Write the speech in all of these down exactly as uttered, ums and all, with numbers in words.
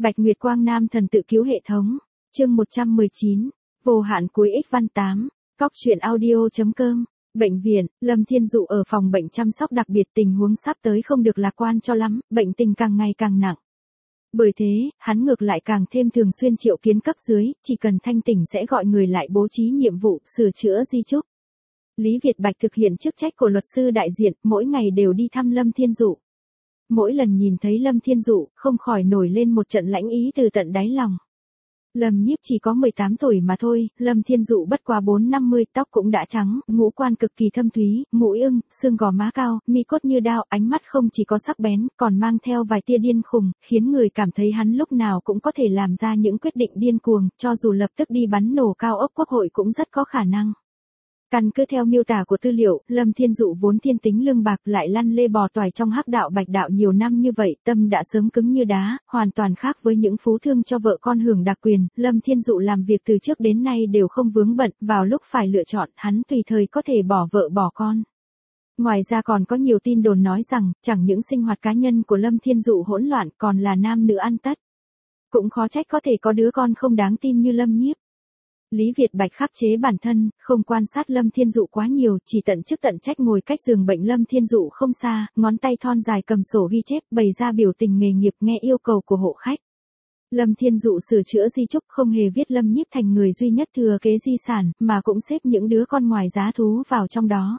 Bạch Nguyệt Quang Nam thần tự cứu hệ thống. Chương một trăm mười chín. Vô hạn cuối X văn tám. Cóc truyện audio.com. Bệnh viện, Lâm Thiên Dụ ở phòng bệnh chăm sóc đặc biệt, tình huống sắp tới không được lạc quan cho lắm, bệnh tình càng ngày càng nặng. Bởi thế, hắn ngược lại càng thêm thường xuyên triệu kiến cấp dưới, chỉ cần thanh tỉnh sẽ gọi người lại bố trí nhiệm vụ, sửa chữa di chúc. Lý Việt Bạch thực hiện chức trách của luật sư đại diện, mỗi ngày đều đi thăm Lâm Thiên Dụ. Mỗi lần nhìn thấy Lâm Thiên Dụ, không khỏi nổi lên một trận lãnh ý từ tận đáy lòng. Lâm Nhiếp chỉ có mười tám tuổi mà thôi, Lâm Thiên Dụ bất quá bốn năm mươi, tóc cũng đã trắng, ngũ quan cực kỳ thâm thúy, mũi ưng, xương gò má cao, mi cốt như đao, ánh mắt không chỉ có sắc bén, còn mang theo vài tia điên khùng, khiến người cảm thấy hắn lúc nào cũng có thể làm ra những quyết định điên cuồng, cho dù lập tức đi bắn nổ cao ốc quốc hội cũng rất có khả năng. Căn cứ theo miêu tả của tư liệu, Lâm Thiên Dụ vốn thiên tính lương bạc, lại lăn lê bò toài trong hắc đạo bạch đạo nhiều năm như vậy, tâm đã sớm cứng như đá, hoàn toàn khác với những phú thương cho vợ con hưởng đặc quyền. Lâm Thiên Dụ làm việc từ trước đến nay đều không vướng bận, vào lúc phải lựa chọn, hắn tùy thời có thể bỏ vợ bỏ con. Ngoài ra còn có nhiều tin đồn nói rằng, chẳng những sinh hoạt cá nhân của Lâm Thiên Dụ hỗn loạn, còn là nam nữ ăn tất. Cũng khó trách có thể có đứa con không đáng tin như Lâm Nhiếp. Lý Việt Bạch khắc chế bản thân, không quan sát Lâm Thiên Dụ quá nhiều, chỉ tận chức tận trách ngồi cách giường bệnh Lâm Thiên Dụ không xa, ngón tay thon dài cầm sổ ghi chép, bày ra biểu tình nghề nghiệp, nghe yêu cầu của hộ khách. Lâm Thiên Dụ sửa chữa di chúc, không hề viết Lâm Nhiếp thành người duy nhất thừa kế di sản, mà cũng xếp những đứa con ngoài giá thú vào trong đó.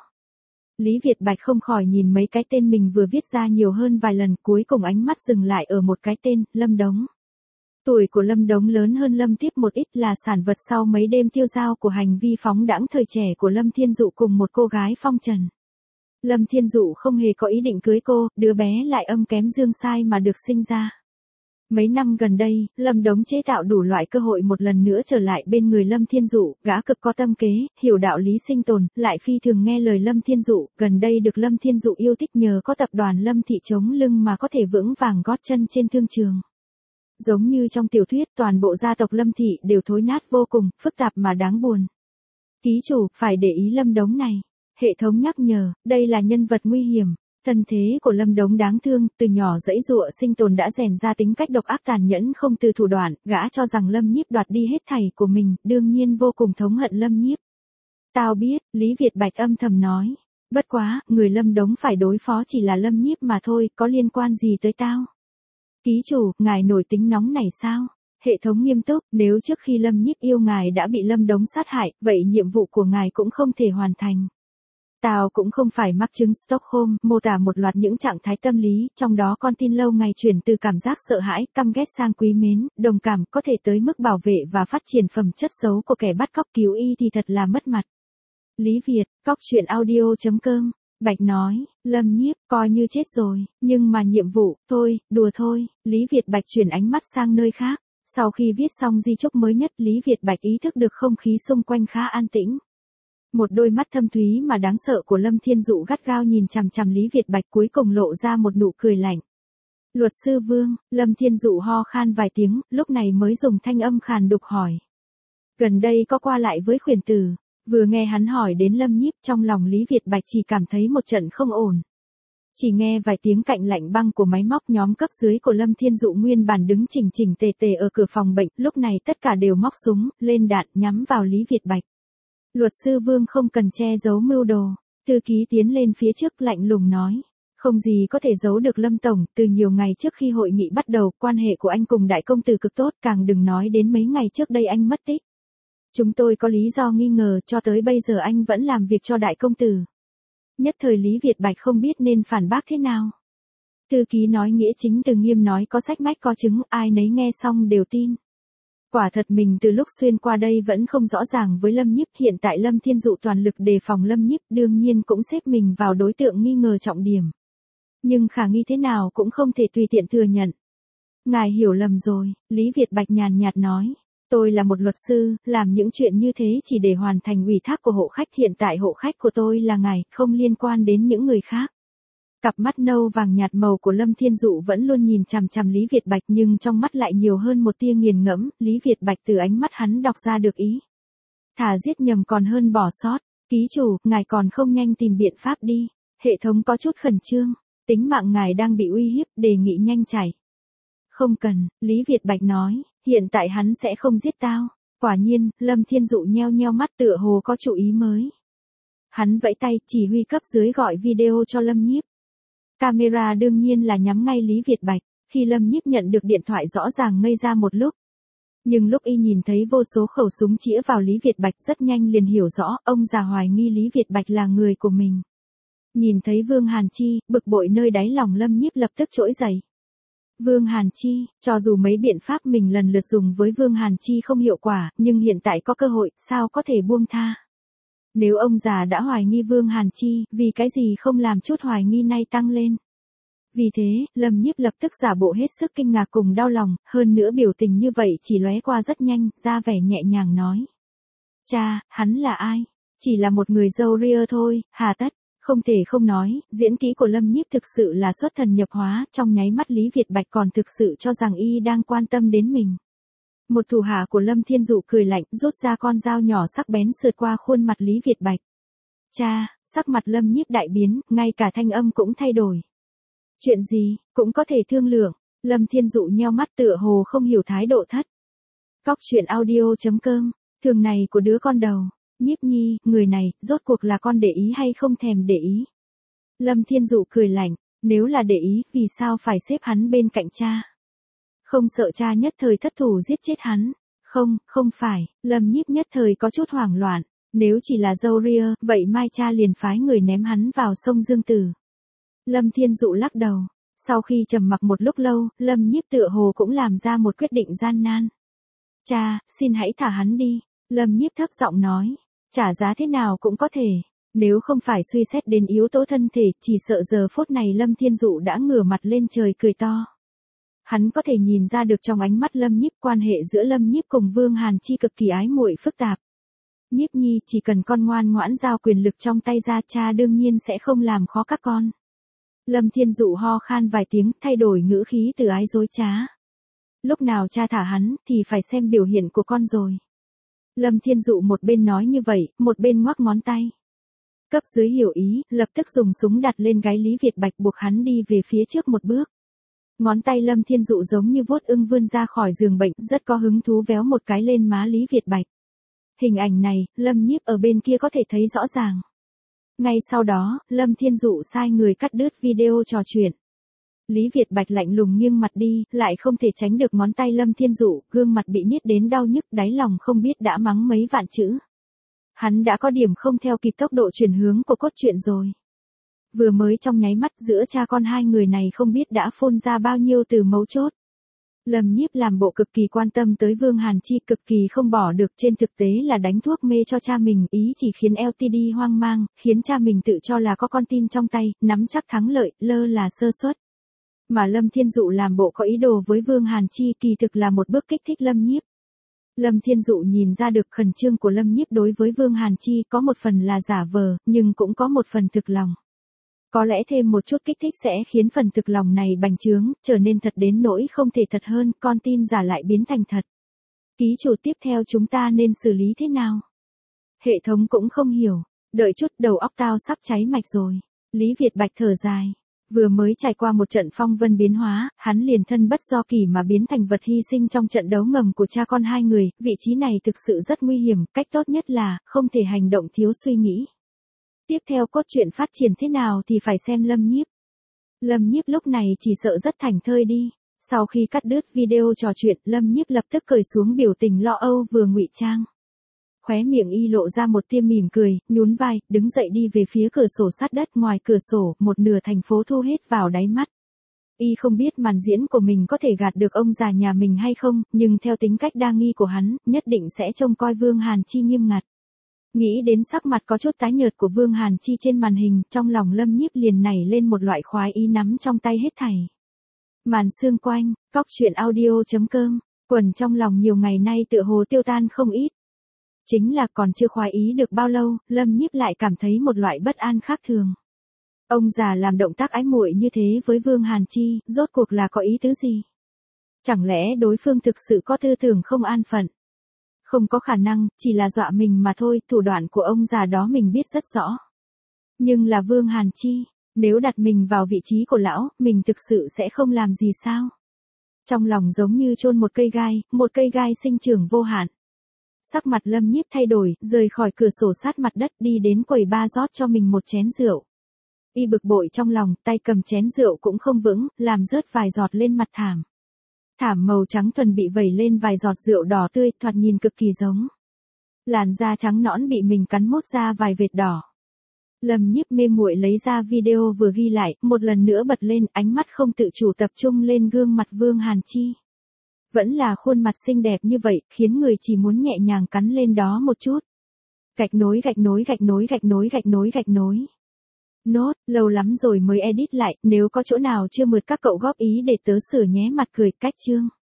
Lý Việt Bạch không khỏi nhìn mấy cái tên mình vừa viết ra nhiều hơn vài lần, cuối cùng ánh mắt dừng lại ở một cái tên, Lâm Đống. Tuổi của Lâm Đống lớn hơn Lâm Tiếp một ít, là sản vật sau mấy đêm tiêu dao của hành vi phóng đãng thời trẻ của Lâm Thiên Dụ cùng một cô gái phong trần. Lâm Thiên Dụ không hề có ý định cưới cô, đứa bé lại âm kém dương sai mà được sinh ra. Mấy năm gần đây, Lâm Đống chế tạo đủ loại cơ hội một lần nữa trở lại bên người Lâm Thiên Dụ, gã cực có tâm kế, hiểu đạo lý sinh tồn, lại phi thường nghe lời Lâm Thiên Dụ, gần đây được Lâm Thiên Dụ yêu thích nhờ có tập đoàn Lâm Thị chống lưng mà có thể vững vàng gót chân trên thương trường. Giống như trong tiểu thuyết, toàn bộ gia tộc Lâm Thị đều thối nát vô cùng, phức tạp mà đáng buồn. Ký chủ, phải để ý Lâm Đống này. Hệ thống nhắc nhở, đây là nhân vật nguy hiểm. Thân thế của Lâm Đống đáng thương, từ nhỏ dãy dụa sinh tồn đã rèn ra tính cách độc ác tàn nhẫn không từ thủ đoạn, gã cho rằng Lâm Nhiếp đoạt đi hết thảy của mình, đương nhiên vô cùng thống hận Lâm Nhiếp. Tao biết, Lý Việt Bạch âm thầm nói. Bất quá, người Lâm Đống phải đối phó chỉ là Lâm Nhiếp mà thôi, có liên quan gì tới tao? Ký chủ, ngài nổi tính nóng này sao? Hệ thống nghiêm túc, nếu trước khi Lâm Nhiếp yêu ngài đã bị Lâm Đống sát hại, vậy nhiệm vụ của ngài cũng không thể hoàn thành. Tao cũng không phải mắc chứng Stockholm, mô tả một loạt những trạng thái tâm lý, trong đó con tin lâu ngày chuyển từ cảm giác sợ hãi, căm ghét sang quý mến, đồng cảm, có thể tới mức bảo vệ và phát triển phẩm chất xấu của kẻ bắt cóc cứu y thì thật là mất mặt. Lý Việt, cóc truyện audio.com. Bạch nói, Lâm Nhiếp, coi như chết rồi, nhưng mà nhiệm vụ, thôi, đùa thôi. Lý Việt Bạch chuyển ánh mắt sang nơi khác. Sau khi viết xong di chúc mới nhất, Lý Việt Bạch ý thức được không khí xung quanh khá an tĩnh. Một đôi mắt thâm thúy mà đáng sợ của Lâm Thiên Dụ gắt gao nhìn chằm chằm Lý Việt Bạch, cuối cùng lộ ra một nụ cười lạnh. Luật sư Vương, Lâm Thiên Dụ ho khan vài tiếng, lúc này mới dùng thanh âm khàn đục hỏi. Gần đây có qua lại với khuyển tử. Vừa nghe hắn hỏi đến Lâm Nhiếp, trong lòng Lý Việt Bạch chỉ cảm thấy một trận không ổn. Chỉ nghe vài tiếng cạnh lạnh băng của máy móc, nhóm cấp dưới của Lâm Thiên Dụ nguyên bản đứng chỉnh chỉnh tề tề ở cửa phòng bệnh, lúc này tất cả đều móc súng, lên đạn, nhắm vào Lý Việt Bạch. Luật sư Vương không cần che giấu mưu đồ. Thư ký tiến lên phía trước lạnh lùng nói. Không gì có thể giấu được Lâm Tổng, từ nhiều ngày trước khi hội nghị bắt đầu, quan hệ của anh cùng đại công tử cực tốt, càng đừng nói đến mấy ngày trước đây anh mất tích. Chúng tôi có lý do nghi ngờ, cho tới bây giờ anh vẫn làm việc cho đại công tử. Nhất thời Lý Việt Bạch không biết nên phản bác thế nào. Thư ký nói nghĩa chính từ nghiêm, nói có sách mách có chứng, ai nấy nghe xong đều tin. Quả thật mình từ lúc xuyên qua đây vẫn không rõ ràng với Lâm Nhiếp, hiện tại Lâm Thiên Dụ toàn lực đề phòng Lâm Nhiếp, đương nhiên cũng xếp mình vào đối tượng nghi ngờ trọng điểm. Nhưng khả nghi thế nào cũng không thể tùy tiện thừa nhận. Ngài hiểu lầm rồi, Lý Việt Bạch nhàn nhạt nói. Tôi là một luật sư, làm những chuyện như thế chỉ để hoàn thành ủy thác của hộ khách, hiện tại hộ khách của tôi là ngài, không liên quan đến những người khác. Cặp mắt nâu vàng nhạt màu của Lâm Thiên Dụ vẫn luôn nhìn chằm chằm Lý Việt Bạch, nhưng trong mắt lại nhiều hơn một tia nghiền ngẫm, Lý Việt Bạch từ ánh mắt hắn đọc ra được ý. Thà giết nhầm còn hơn bỏ sót. Ký chủ, ngài còn không nhanh tìm biện pháp đi. Hệ thống có chút khẩn trương. Tính mạng ngài đang bị uy hiếp, đề nghị nhanh chảy. Không cần, Lý Việt Bạch nói, hiện tại hắn sẽ không giết tao. Quả nhiên, Lâm Thiên Dụ nheo nheo mắt tựa hồ có chủ ý mới. Hắn vẫy tay chỉ huy cấp dưới gọi video cho Lâm Nhiếp. Camera đương nhiên là nhắm ngay Lý Việt Bạch, khi Lâm Nhiếp nhận được điện thoại rõ ràng ngây ra một lúc. Nhưng lúc y nhìn thấy vô số khẩu súng chĩa vào Lý Việt Bạch rất nhanh liền hiểu rõ, ông già hoài nghi Lý Việt Bạch là người của mình. Nhìn thấy Vương Hàn Chi, bực bội nơi đáy lòng Lâm Nhiếp lập tức trỗi dậy. Vương Hàn Chi, cho dù mấy biện pháp mình lần lượt dùng với Vương Hàn Chi không hiệu quả, nhưng hiện tại có cơ hội, sao có thể buông tha. Nếu ông già đã hoài nghi Vương Hàn Chi, vì cái gì không làm chút hoài nghi nay tăng lên. Vì thế, Lâm Nhiếp lập tức giả bộ hết sức kinh ngạc cùng đau lòng, hơn nữa biểu tình như vậy chỉ lóe qua rất nhanh, ra vẻ nhẹ nhàng nói. Cha, hắn là ai? Chỉ là một người dâu ria thôi, hà tất. Không thể không nói, diễn kỹ của Lâm Nhiếp thực sự là xuất thần nhập hóa, trong nháy mắt Lý Việt Bạch còn thực sự cho rằng y đang quan tâm đến mình. Một thủ hạ của Lâm Thiên Dụ cười lạnh, rút ra con dao nhỏ sắc bén sượt qua khuôn mặt Lý Việt Bạch. Cha, sắc mặt Lâm Nhiếp đại biến, ngay cả thanh âm cũng thay đổi. Chuyện gì, cũng có thể thương lượng, Lâm Thiên Dụ nheo mắt tựa hồ không hiểu thái độ thất. Cóc truyện audio chấm com, thường này của đứa con đầu. Nhiếp Nhi, người này, rốt cuộc là con để ý hay không thèm để ý? Lâm Thiên Dụ cười lạnh, nếu là để ý, vì sao phải xếp hắn bên cạnh cha? Không sợ cha nhất thời thất thủ giết chết hắn? Không, không phải, Lâm Nhiếp nhất thời có chút hoảng loạn, nếu chỉ là dâu ria, vậy mai cha liền phái người ném hắn vào sông Dương Tử. Lâm Thiên Dụ lắc đầu, sau khi trầm mặc một lúc lâu, Lâm Nhiếp tựa hồ cũng làm ra một quyết định gian nan. Cha, xin hãy thả hắn đi, Lâm Nhiếp thấp giọng nói. Trả giá thế nào cũng có thể, nếu không phải suy xét đến yếu tố thân thể, chỉ sợ giờ phút này Lâm Thiên Dụ đã ngửa mặt lên trời cười to. Hắn có thể nhìn ra được trong ánh mắt Lâm Nhiếp quan hệ giữa Lâm Nhiếp cùng Vương Hàn Chi cực kỳ ái muội phức tạp. Nhiếp Nhi chỉ cần con ngoan ngoãn giao quyền lực trong tay ra, cha đương nhiên sẽ không làm khó các con. Lâm Thiên Dụ ho khan vài tiếng, thay đổi ngữ khí từ ái dối trá. Lúc nào cha thả hắn, thì phải xem biểu hiện của con rồi. Lâm Thiên Dụ một bên nói như vậy, một bên ngoắc ngón tay. Cấp dưới hiểu ý, lập tức dùng súng đặt lên gáy Lý Việt Bạch buộc hắn đi về phía trước một bước. Ngón tay Lâm Thiên Dụ giống như vuốt ưng vươn ra khỏi giường bệnh, rất có hứng thú véo một cái lên má Lý Việt Bạch. Hình ảnh này, Lâm Nhiếp ở bên kia có thể thấy rõ ràng. Ngay sau đó, Lâm Thiên Dụ sai người cắt đứt video trò chuyện. Lý Việt Bạch lạnh lùng nghiêng mặt đi, lại không thể tránh được ngón tay Lâm Thiên Dụ, gương mặt bị niết đến đau nhức, đáy lòng không biết đã mắng mấy vạn chữ. Hắn đã có điểm không theo kịp tốc độ chuyển hướng của cốt truyện rồi. Vừa mới trong nháy mắt giữa cha con hai người này không biết đã phun ra bao nhiêu từ mấu chốt. Lâm Nhiếp làm bộ cực kỳ quan tâm tới Vương Hàn Chi, cực kỳ không bỏ được, trên thực tế là đánh thuốc mê cho cha mình, ý chỉ khiến lờ tê đê hoang mang, khiến cha mình tự cho là có con tin trong tay, nắm chắc thắng lợi, lơ là sơ suất. Mà Lâm Thiên Dụ làm bộ có ý đồ với Vương Hàn Chi kỳ thực là một bước kích thích Lâm Nhiếp. Lâm Thiên Dụ nhìn ra được khẩn trương của Lâm Nhiếp đối với Vương Hàn Chi có một phần là giả vờ, nhưng cũng có một phần thực lòng. Có lẽ thêm một chút kích thích sẽ khiến phần thực lòng này bành trướng, trở nên thật đến nỗi không thể thật hơn, con tin giả lại biến thành thật. Ký chủ tiếp theo chúng ta nên xử lý thế nào? Hệ thống cũng không hiểu, đợi chút đầu óc tao sắp cháy mạch rồi. Lý Việt Bạch thở dài. Vừa mới trải qua một trận phong vân biến hóa, hắn liền thân bất do kỷ mà biến thành vật hy sinh trong trận đấu ngầm của cha con hai người, vị trí này thực sự rất nguy hiểm, cách tốt nhất là, không thể hành động thiếu suy nghĩ. Tiếp theo cốt truyện phát triển thế nào thì phải xem Lâm Nhiếp. Lâm Nhiếp lúc này chỉ sợ rất thảnh thơi đi, sau khi cắt đứt video trò chuyện, Lâm Nhiếp lập tức cởi xuống biểu tình lo âu vừa ngụy trang. Khóe miệng y lộ ra một tia mỉm cười, nhún vai, đứng dậy đi về phía cửa sổ sát đất, ngoài cửa sổ, một nửa thành phố thu hết vào đáy mắt. Y không biết màn diễn của mình có thể gạt được ông già nhà mình hay không, nhưng theo tính cách đa nghi của hắn, nhất định sẽ trông coi Vương Hàn Chi nghiêm ngặt. Nghĩ đến sắc mặt có chút tái nhợt của Vương Hàn Chi trên màn hình, trong lòng Lâm Nhiếp liền nảy lên một loại khoái ý nắm trong tay hết thảy. Màn sương quanh, cóc truyện audio chấm com, quẩn trong lòng nhiều ngày nay tựa hồ tiêu tan không ít. Chính là còn chưa khoái ý được bao lâu, Lâm Nhiếp lại cảm thấy một loại bất an khác thường. Ông già làm động tác ái muội như thế với Vương Hàn Chi, rốt cuộc là có ý tứ gì? Chẳng lẽ đối phương thực sự có tư tưởng không an phận? Không có khả năng, chỉ là dọa mình mà thôi, thủ đoạn của ông già đó mình biết rất rõ. Nhưng là Vương Hàn Chi, nếu đặt mình vào vị trí của lão, mình thực sự sẽ không làm gì sao? Trong lòng giống như chôn một cây gai, một cây gai sinh trưởng vô hạn. Sắc mặt Lâm Nhiếp thay đổi, rời khỏi cửa sổ sát mặt đất đi đến quầy ba rót cho mình một chén rượu. Y bực bội trong lòng, tay cầm chén rượu cũng không vững, làm rớt vài giọt lên mặt thảm. Thảm màu trắng thuần bị vẩy lên vài giọt rượu đỏ tươi, thoạt nhìn cực kỳ giống. Làn da trắng nõn bị mình cắn mốt ra vài vệt đỏ. Lâm Nhiếp mê muội lấy ra video vừa ghi lại, một lần nữa bật lên, ánh mắt không tự chủ tập trung lên gương mặt Vương Hàn Chi. Vẫn là khuôn mặt xinh đẹp như vậy, khiến người chỉ muốn nhẹ nhàng cắn lên đó một chút. Gạch nối gạch nối gạch nối gạch nối gạch nối gạch nối. Nốt, lâu lắm rồi mới edit lại, nếu có chỗ nào chưa mượt các cậu góp ý để tớ sửa nhé, mặt cười cách chương.